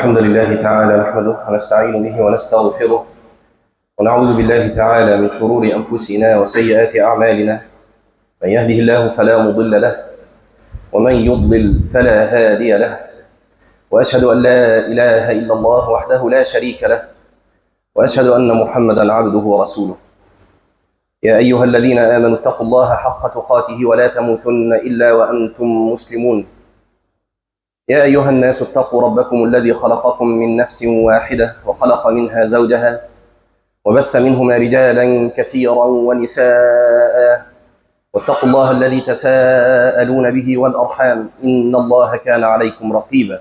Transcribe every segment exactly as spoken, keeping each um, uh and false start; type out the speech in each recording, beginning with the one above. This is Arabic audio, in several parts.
الحمد لله تعالى نحمده ونستعين به ونستغفره ونعوذ بالله تعالى من شرور أنفسنا وسيئات أعمالنا. من يهده الله فلا مضل له ومن يضلل فلا هادي له، وأشهد أن لا إله إلا الله وحده لا شريك له، وأشهد أن محمدا عبده ورسوله. يا أيها الذين آمنوا اتقوا الله حق تقاته ولا تموتن إلا وأنتم مسلمون. يا أيها الناس اتقوا ربكم الذي خلقكم من نفس واحدة وخلق منها زوجها وبث منهما رجالا كثيرا ونساء، واتقوا الله الذي تساءلون به والأرحام إن الله كان عليكم رقيبا.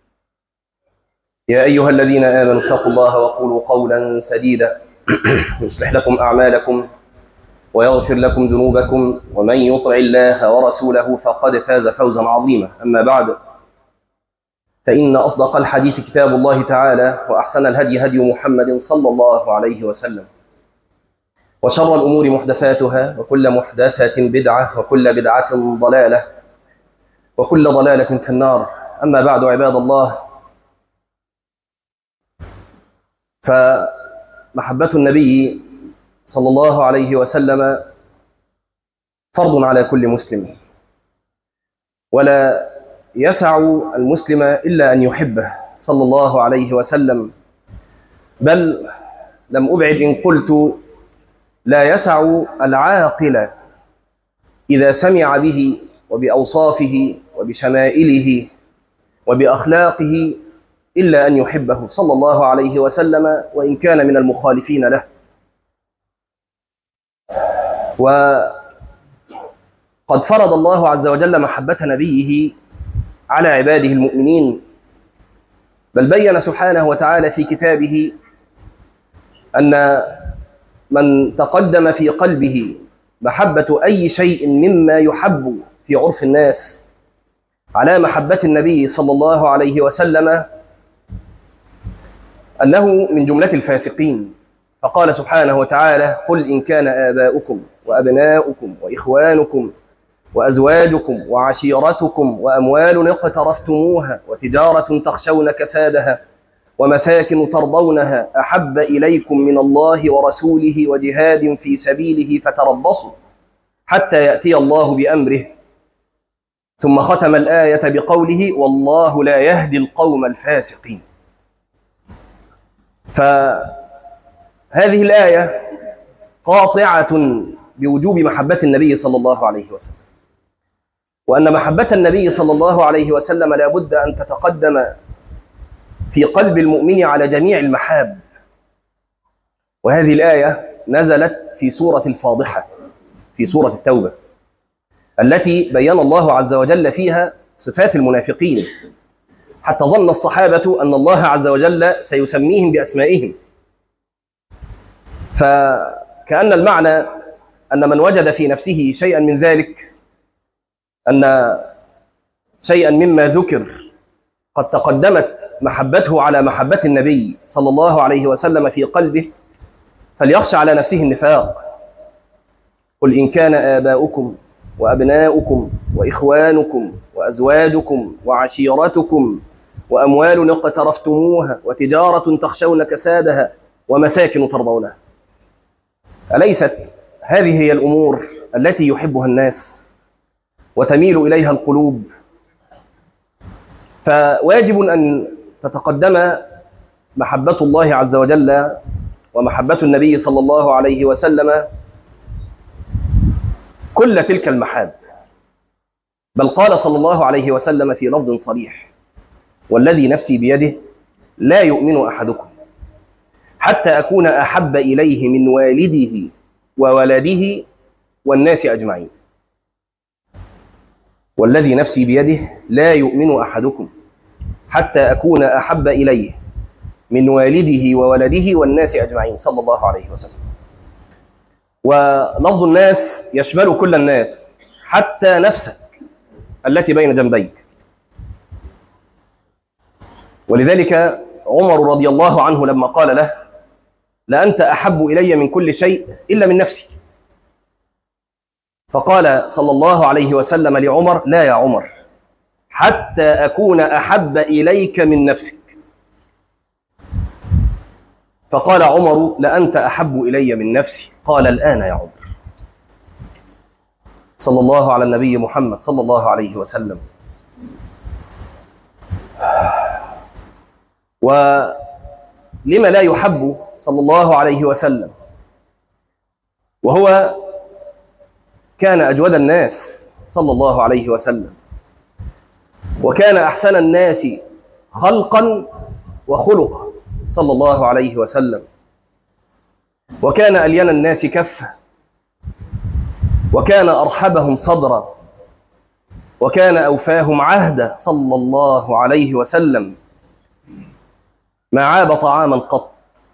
يا أيها الذين آمنوا اتقوا الله وقولوا قولا سديدا يصلح لكم أعمالكم ويغفر لكم ذنوبكم، ومن يطع الله ورسوله فقد فاز فوزا عظيما. أما بعد، فإن أصدق الحديث كتاب الله تعالى، وأحسن الهدي هدي محمد صلى الله عليه وسلم، وشر الأمور محدثاتها، وكل محدثة بدعة، وكل بدعة ضلالة، وكل ضلالة في النار. أما بعد، عباد الله، فمحبة النبي صلى الله عليه وسلم فرض على كل مسلم، ولا يسع المسلم إلا أن يحبه صلى الله عليه وسلم، بل لم أبعد إن قلت لا يسع العاقل إذا سمع به وبأوصافه وبشمائله وبأخلاقه إلا أن يحبه صلى الله عليه وسلم، وإن كان من المخالفين له. وقد فرض الله عز وجل محبة نبيه على عباده المؤمنين، بل بين سبحانه وتعالى في كتابه أن من تقدم في قلبه محبة أي شيء مما يحب في عرف الناس على محبة النبي صلى الله عليه وسلم أنه من جملة الفاسقين. فقال سبحانه وتعالى: قل إن كان آباؤكم وأبناؤكم وإخوانكم وأزواجكم وعشيرتكم وأموال اقترفتموها وتجارة تخشون كسادها ومساكن ترضونها أحب إليكم من الله ورسوله وجهاد في سبيله فتربصوا حتى يأتي الله بأمره. ثم ختم الآية بقوله: والله لا يهدي القوم الفاسقين. فهذه الآية قاطعة بوجوب محبة النبي صلى الله عليه وسلم، وأن محبة النبي صلى الله عليه وسلم لا بد أن تتقدم في قلب المؤمن على جميع المحاب. وهذه الآية نزلت في سورة الفاضحة، في سورة التوبة، التي بيّن الله عز وجل فيها صفات المنافقين، حتى ظن الصحابة أن الله عز وجل سيسميهم بأسمائهم. فكأن المعنى أن من وجد في نفسه شيئا من ذلك، أن شيئا مما ذكر قد تقدمت محبته على محبة النبي صلى الله عليه وسلم في قلبه، فليخشى على نفسه النفاق. قل إن كان آباؤكم وأبناؤكم وإخوانكم وأزواجكم وعشيرتكم وأموال اقترفتموها وتجارة تخشون كسادها ومساكن ترضونها. أليست هذه هي الأمور التي يحبها الناس وتميل إليها القلوب؟ فواجب أن تتقدم محبة الله عز وجل ومحبة النبي صلى الله عليه وسلم كل تلك المحاب. بل قال صلى الله عليه وسلم في لفظ صريح: والذي نفسي بيده لا يؤمن أحدكم حتى أكون أحب إليه من والده وولده والناس أجمعين. والذي نفسي بيده لا يؤمن أحدكم حتى أكون أحب إليه من والده وولده والناس أجمعين، صلى الله عليه وسلم. ولفظ الناس يشمل كل الناس، حتى نفسك التي بين جنبيك. ولذلك عمر رضي الله عنه لما قال له: لأنت أحب إلي من كل شيء إلا من نفسي، فقال صلى الله عليه وسلم لعمر: لا يا عمر، حتى أكون أحب إليك من نفسك. فقال عمر: لأنت أحب إلي من نفسي. قال: الآن يا عمر. صلى الله على النبي محمد صلى الله عليه وسلم. ولما لا يحب صلى الله عليه وسلم وهو كان أجود الناس صلى الله عليه وسلم، وكان أحسن الناس خلقا وخلقا صلى الله عليه وسلم، وكان ألين الناس كفا، وكان أرحبهم صدرا، وكان أوفاهم عهدا صلى الله عليه وسلم، ما عاب طعاما قط،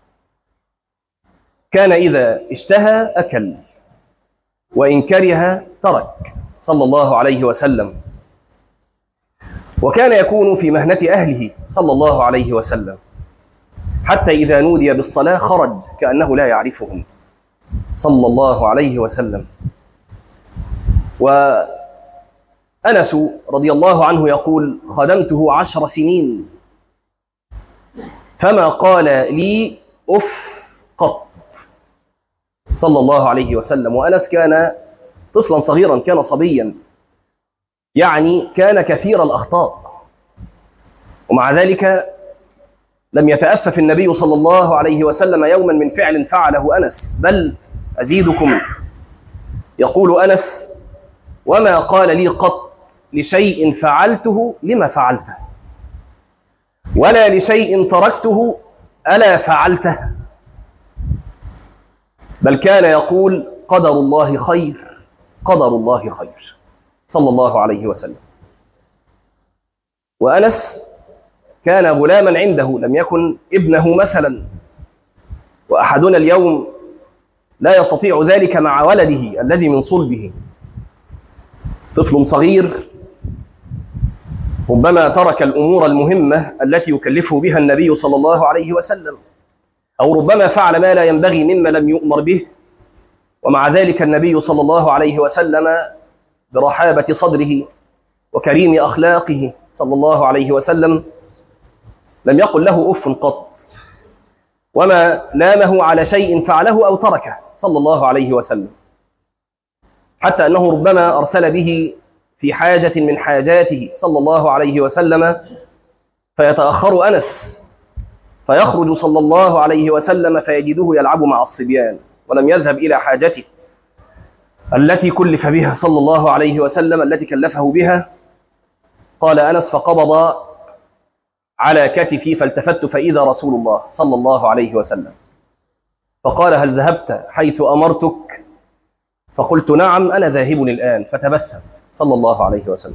كان إذا اشتهى أكل وإن كره ترك صلى الله عليه وسلم، وكان يكون في مهنة أهله صلى الله عليه وسلم، حتى إذا نودي بالصلاة خرج كأنه لا يعرفهم صلى الله عليه وسلم. وأنس رضي الله عنه يقول: خدمته عشر سنين فما قال لي أف قط صلى الله عليه وسلم. وأنس كان طفلا صغيرا، كان صبيا، يعني كان كثير الأخطاء، ومع ذلك لم يتأفف النبي صلى الله عليه وسلم يوما من فعل فعله أنس، بل أزيدكم، يقول أنس: وما قال لي قط لشيء فعلته لما فعلته، ولا لشيء تركته ألا فعلته، بل كان يقول: قدر الله خير، قدر الله خير، صلى الله عليه وسلم. وأنس كان غلاما عنده، لم يكن ابنه مثلا، وأحدنا اليوم لا يستطيع ذلك مع ولده الذي من صلبه. طفل صغير ربما ترك الأمور المهمة التي يكلفه بها النبي صلى الله عليه وسلم، أو ربما فعل ما لا ينبغي مما لم يؤمر به، ومع ذلك النبي صلى الله عليه وسلم برحابة صدره وكريم أخلاقه صلى الله عليه وسلم لم يقل له أف قط، وما لامه على شيء فعله أو تركه صلى الله عليه وسلم، حتى أنه ربما أرسل به في حاجة من حاجاته صلى الله عليه وسلم فيتأخر أنس، فيخرج صلى الله عليه وسلم فيجده يلعب مع الصبيان، ولم يذهب إلى حاجته التي كلف بها صلى الله عليه وسلم، التي كلفه بها. قال أنس: فقبض على كتفي فالتفت فإذا رسول الله صلى الله عليه وسلم، فقال: هل ذهبت حيث أمرتك؟ فقلت: نعم أنا ذاهب الآن، فتبسم صلى الله عليه وسلم.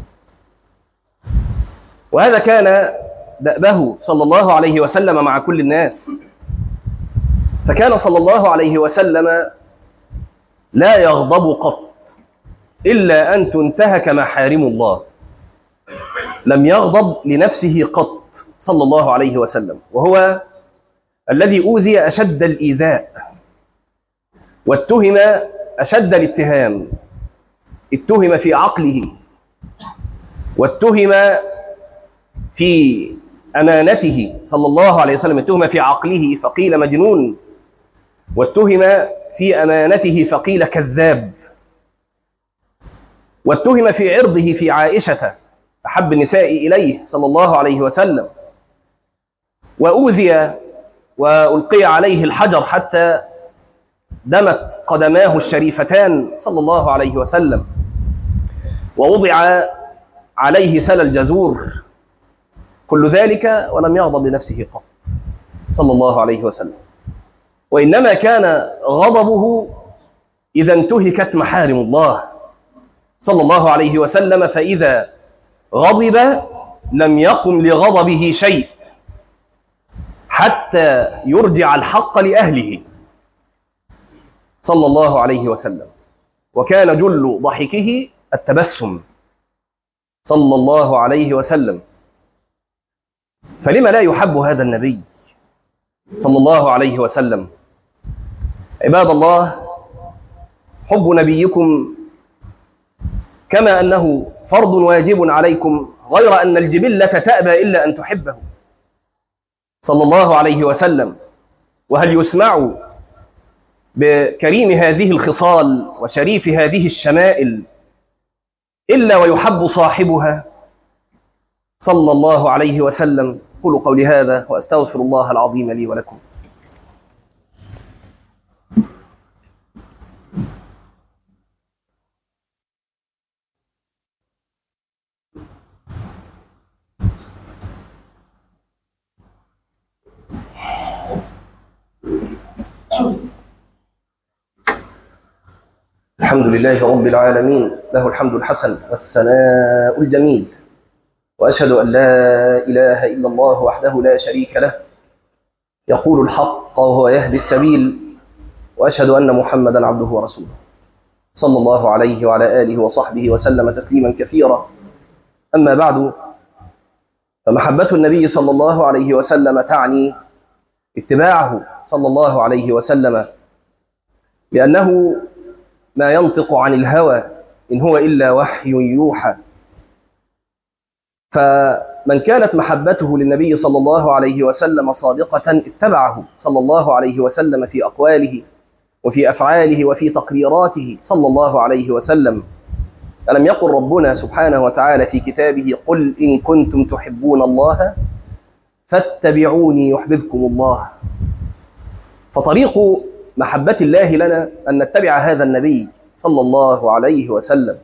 وهذا كان دأبه صلى الله عليه وسلم مع كل الناس، فكان صلى الله عليه وسلم لا يغضب قط إلا أن تنتهك محارم الله، لم يغضب لنفسه قط صلى الله عليه وسلم، وهو الذي أوذي أشد الإيذاء واتهم أشد الاتهام، اتهم في عقله، واتهم في أمانته صلى الله عليه وسلم، اتهم في عقله فقيل مجنون، واتهم في أمانته فقيل كذاب، واتهم في عرضه في عائشة أحب النساء إليه صلى الله عليه وسلم، وأوذي وألقي عليه الحجر حتى دمت قدماه الشريفتان صلى الله عليه وسلم، ووضع عليه سل الجزور، كل ذلك ولم يغضب لنفسه قط صلى الله عليه وسلم، وإنما كان غضبه إذا انتهكت محارم الله صلى الله عليه وسلم، فإذا غضب لم يقم لغضبه شيء حتى يرجع الحق لأهله صلى الله عليه وسلم، وكان جل ضحكه التبسم صلى الله عليه وسلم. فلما لا يحب هذا النبي صلى الله عليه وسلم؟ عباد الله، حب نبيكم كما أنه فرض واجب عليكم، غير أن الجبلة تأبى إلا أن تحبه صلى الله عليه وسلم، وهل يسمع بكريم هذه الخصال وشريف هذه الشمائل إلا ويحب صاحبها صلى الله عليه وسلم. قولوا قولي هذا وأستغفر الله العظيم لي ولكم. الحمد لله رب العالمين، له الحمد الحسن والثناء الجميل، وأشهد أن لا إله إلا الله وحده لا شريك له يقول الحق وهو يهدي السبيل، وأشهد أن محمدا عبده ورسوله صلى الله عليه وعلى آله وصحبه وسلم تسليما كثيرا. أما بعد، فمحبة النبي صلى الله عليه وسلم تعني اتباعه صلى الله عليه وسلم، لأنه ما ينطق عن الهوى إن هو إلا وحي يوحى. فمن كانت محبته للنبي صلى الله عليه وسلم صادقة اتبعه صلى الله عليه وسلم في أقواله وفي أفعاله وفي تقريراته صلى الله عليه وسلم. ألم يقل ربنا سبحانه وتعالى في كتابه: قل إن كنتم تحبون الله فاتبعوني يحببكم الله. فطريق محبة الله لنا أن نتبع هذا النبي صلى الله عليه وسلم.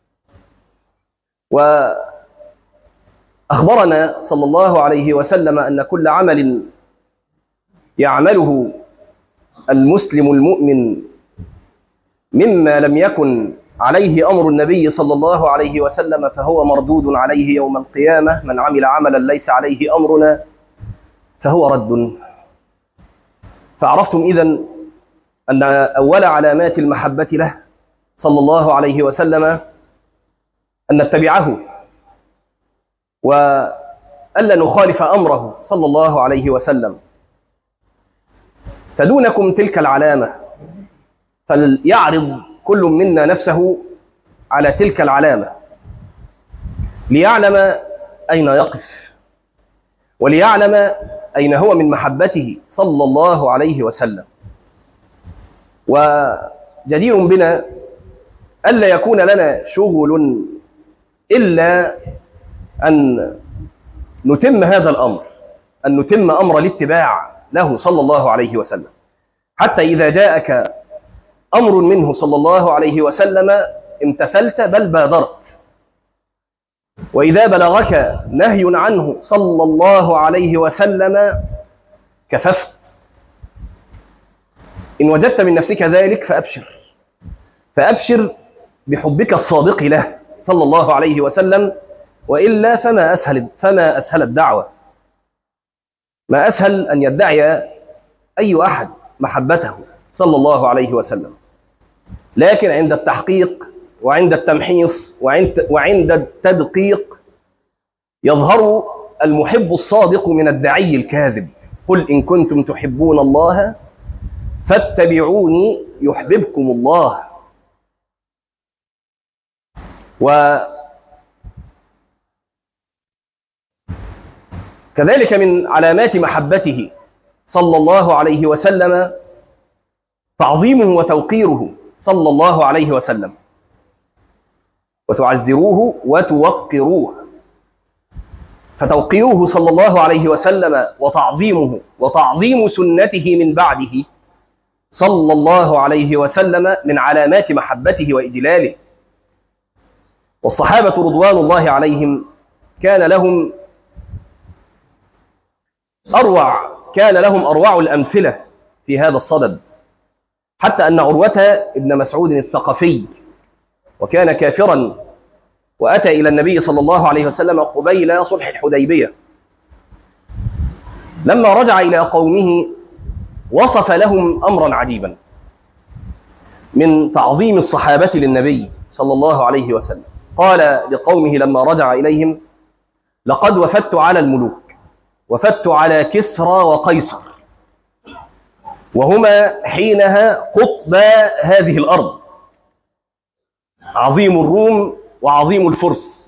وأخبرنا صلى الله عليه وسلم أن كل عمل يعمله المسلم المؤمن مما لم يكن عليه أمر النبي صلى الله عليه وسلم فهو مردود عليه يوم القيامة. من عمل عملا ليس عليه أمرنا فهو رد. فعرفتم إذن أن أول علامات المحبة له صلى الله عليه وسلم أن نتبعه وألا نخالف أمره صلى الله عليه وسلم. فدونكم تلك العلامة، فليعرض كل منا نفسه على تلك العلامة ليعلم أين يقف، وليعلم أين هو من محبته صلى الله عليه وسلم. وجدير بنا ألا يكون لنا شغل إلا أن نتم هذا الأمر، أن نتم أمر الاتباع له صلى الله عليه وسلم، حتى إذا جاءك أمر منه صلى الله عليه وسلم امتثلت بل بادرت، وإذا بلغك نهي عنه صلى الله عليه وسلم كففت. إن وجدت من نفسك ذلك فأبشر، فأبشر بحبك الصادق له صلى الله عليه وسلم، وإلا فما أسهل فما أسهل الدعوة، ما أسهل أن يدعي أي أحد محبته صلى الله عليه وسلم. لكن عند التحقيق وعند التمحيص وعند, وعند التدقيق يظهر المحب الصادق من الداعي الكاذب. قل إن كنتم تحبون الله فاتبعوني يحببكم الله. وكذلك من علامات محبته صلى الله عليه وسلم تعظيمه وتوقيره صلى الله عليه وسلم، وتعزروه وتوقروه. فتوقيره صلى الله عليه وسلم وتعظيمه وتعظيم سنته من بعده صلى الله عليه وسلم من علامات محبته وإجلاله. والصحابة رضوان الله عليهم كان لهم أروع كان لهم أروع الأمثلة في هذا الصدد، حتى أن عروة ابن مسعود الثقفي، وكان كافرا وأتى إلى النبي صلى الله عليه وسلم قبيل صلح الحديبية، لما رجع إلى قومه وصف لهم أمرا عجيبا من تعظيم الصحابة للنبي صلى الله عليه وسلم. قال لقومه لما رجع إليهم: لقد وفدت على الملوك، وفدت على كسرى وقيصر، وهما حينها قطبا هذه الأرض، عظيم الروم وعظيم الفرس.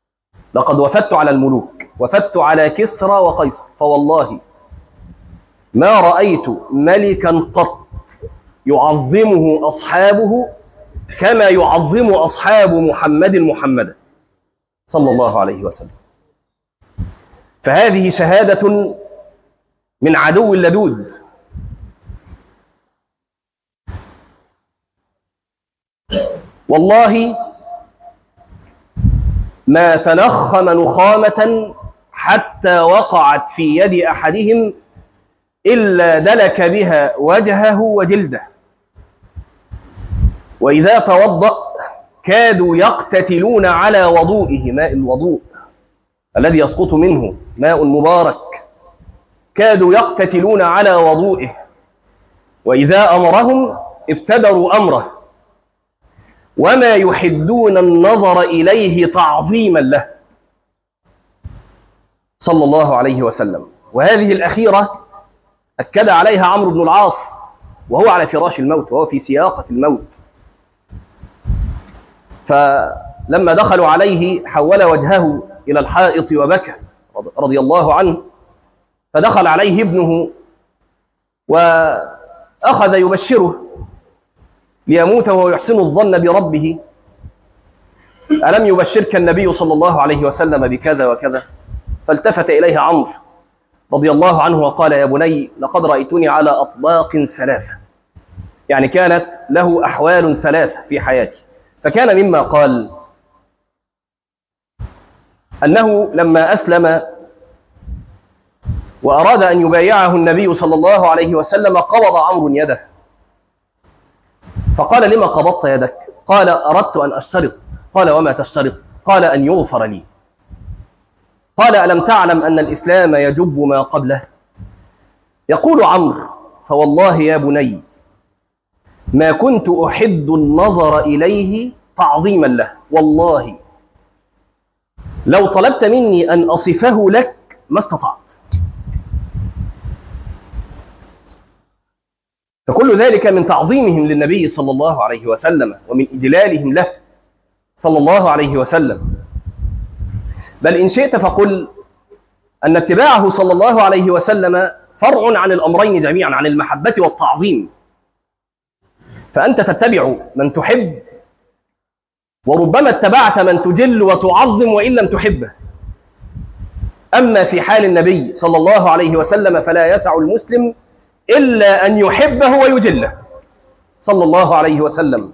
لقد وفدت على الملوك، وفدت على كسرى وقيصر، فوالله ما رأيت ملكا قط يعظمه أصحابه كما يعظم أصحاب محمد محمدا صلى الله عليه وسلم. فهذه شهادة من عدو لدود. والله ما تنخم نخامة حتى وقعت في يد أحدهم إلا دلك بها وجهه وجلده، وإذا توضأ كادوا يقتتلون على وضوئه، ماء الوضوء الذي يسقط منه ماء مبارك، كادوا يقتتلون على وضوئه، وإذا أمرهم ابتدروا أمره، وما يحدون النظر إليه تعظيما له صلى الله عليه وسلم. وهذه الأخيرة أكد عليها عمرو بن العاص وهو على فراش الموت، وهو في سياقة الموت. فلما دخلوا عليه حول وجهه إلى الحائط وبكى رضي الله عنه، فدخل عليه ابنه وأخذ يبشره ليموت وهو يحسن الظن بربه: ألم يبشرك النبي صلى الله عليه وسلم بكذا وكذا؟ فالتفت إليه عمرو رضي الله عنه وقال: يا بني، لقد رأيتني على أطباق ثلاثة، يعني كانت له أحوال ثلاثة في حياتي. فكان مما قال أنه لما أسلم وأراد أن يبايعه النبي صلى الله عليه وسلم قبض عمرو يده، فقال: لما قبضت يدك؟ قال: أردت أن أشترط. قال: وما تشترط؟ قال: أن يغفر لي. قال: ألم تعلم أن الإسلام يجب ما قبله؟ يقول عمرو: فوالله يا بني ما كنت أحد النظر إليه تعظيما له، والله لو طلبت مني أن أصفه لك ما استطعت. فكل ذلك من تعظيمهم للنبي صلى الله عليه وسلم ومن إجلالهم له صلى الله عليه وسلم. بل إن شئت فقل أن اتباعه صلى الله عليه وسلم فرع عن الأمرين جميعا، عن المحبة والتعظيم. فأنت تتبع من تحب، وربما اتبعت من تجل وتعظم وإن لم تحبه. أما في حال النبي صلى الله عليه وسلم فلا يسع المسلم إلا أن يحبه ويجله صلى الله عليه وسلم.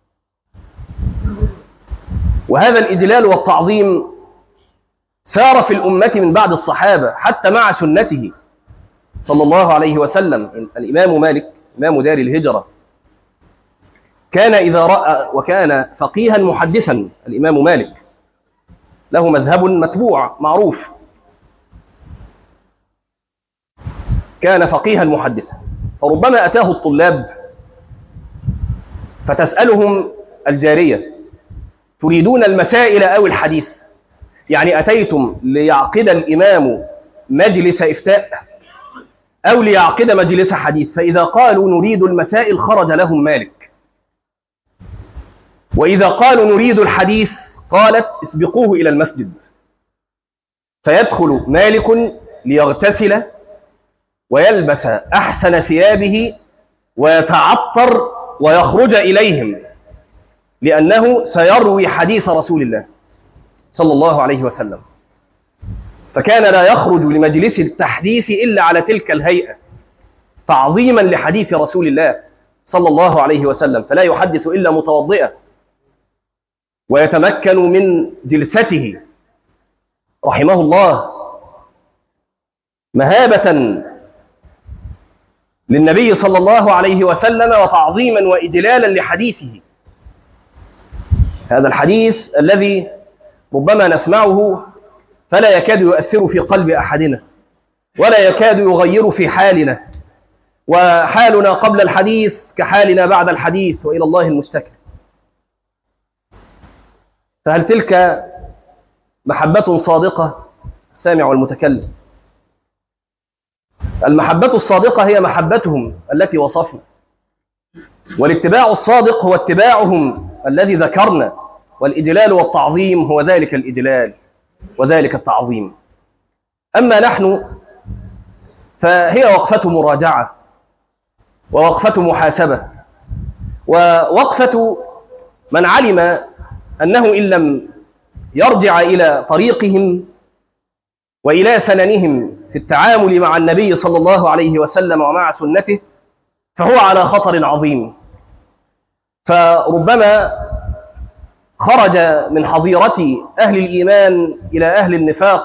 وهذا الإجلال والتعظيم سار في الأمة من بعد الصحابة حتى مع سنته صلى الله عليه وسلم. الإمام مالك إمام دار الهجرة كان إذا رأى، وكان فقيها محدثا، الإمام مالك له مذهب متبوع معروف، كان فقيها محدثا، فربما أتاه الطلاب فتسألهم الجارية: تريدون المسائل أو الحديث؟ يعني أتيتم ليعقد الإمام مجلس إفتاء أو ليعقد مجلس حديث؟ فإذا قالوا نريد المسائل خرج لهم مالك، وإذا قالوا نريد الحديث قالت: اسبقوه إلى المسجد. فيدخل مالك ليغتسل ويلبس أحسن ثيابه ويتعطر ويخرج إليهم، لأنه سيروي حديث رسول الله صلى الله عليه وسلم. فكان لا يخرج لمجلس التحديث إلا على تلك الهيئة تعظيما لحديث رسول الله صلى الله عليه وسلم، فلا يحدث إلا متوضئا ويتمكن من جلسته رحمه الله مهابة للنبي صلى الله عليه وسلم وتعظيما وإجلالا لحديثه. هذا الحديث الذي ربما نسمعه فلا يكاد يؤثر في قلب أحدنا ولا يكاد يغير في حالنا، وحالنا قبل الحديث كحالنا بعد الحديث، وإلى الله المشتكى. فهل تلك محبة صادقة؟ السامع والمتكلم. المحبة الصادقة هي محبتهم التي وصفنا، والاتباع الصادق هو اتباعهم الذي ذكرنا، والإجلال والتعظيم هو ذلك الإجلال وذلك التعظيم. أما نحن فهي وقفة مراجعة ووقفة محاسبة ووقفة من علم أنه إن لم يرجع إلى طريقهم وإلى سننهم في التعامل مع النبي صلى الله عليه وسلم ومع سنته فهو على خطر عظيم. فربما خرج من حظيرة أهل الإيمان إلى أهل النفاق،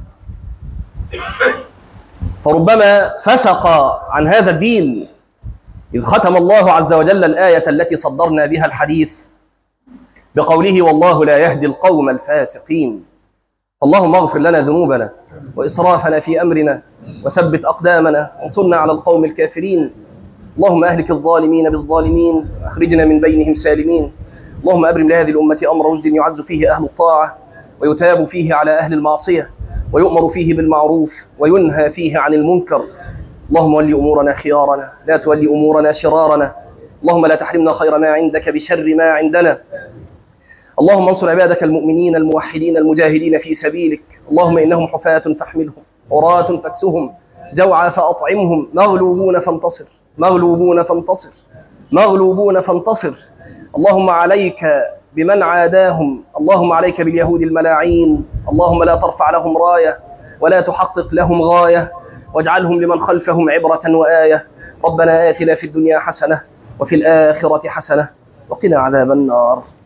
فربما فسق عن هذا الدين، إذ ختم الله عز وجل الآية التي صدرنا بها الحديث بقوله والله لا يهدي القوم الفاسقين. اللهم اغفر لنا ذنوبنا وإسرافنا في أمرنا وثبت أقدامنا وانصرنا على القوم الكافرين. اللهم أهلك الظالمين بالظالمين أخرجنا من بينهم سالمين. اللهم أبرم لهذه الأمة أمر رشد يعز فيه أهل الطاعة ويتاب فيه على أهل المعصية ويؤمر فيه بالمعروف وينهى فيه عن المنكر. اللهم ولي أمورنا خيارنا لا تولي أمورنا شرارنا. اللهم لا تحرمنا خير ما عندك بشر ما عندنا. اللهم انصر عبادك المؤمنين الموحدين المجاهدين في سبيلك. اللهم إنهم حفاة فاحملهم عراة فاكسهم جوعى فأطعمهم مغلوبون فانتصر مغلوبون فانتصر مغلوبون فانتصر. اللهم عليك بمن عاداهم. اللهم عليك باليهود الملاعين. اللهم لا ترفع لهم راية ولا تحقق لهم غاية واجعلهم لمن خلفهم عبرة وآية. ربنا آتنا في الدنيا حسنة وفي الآخرة حسنة وقنا عذاب النار.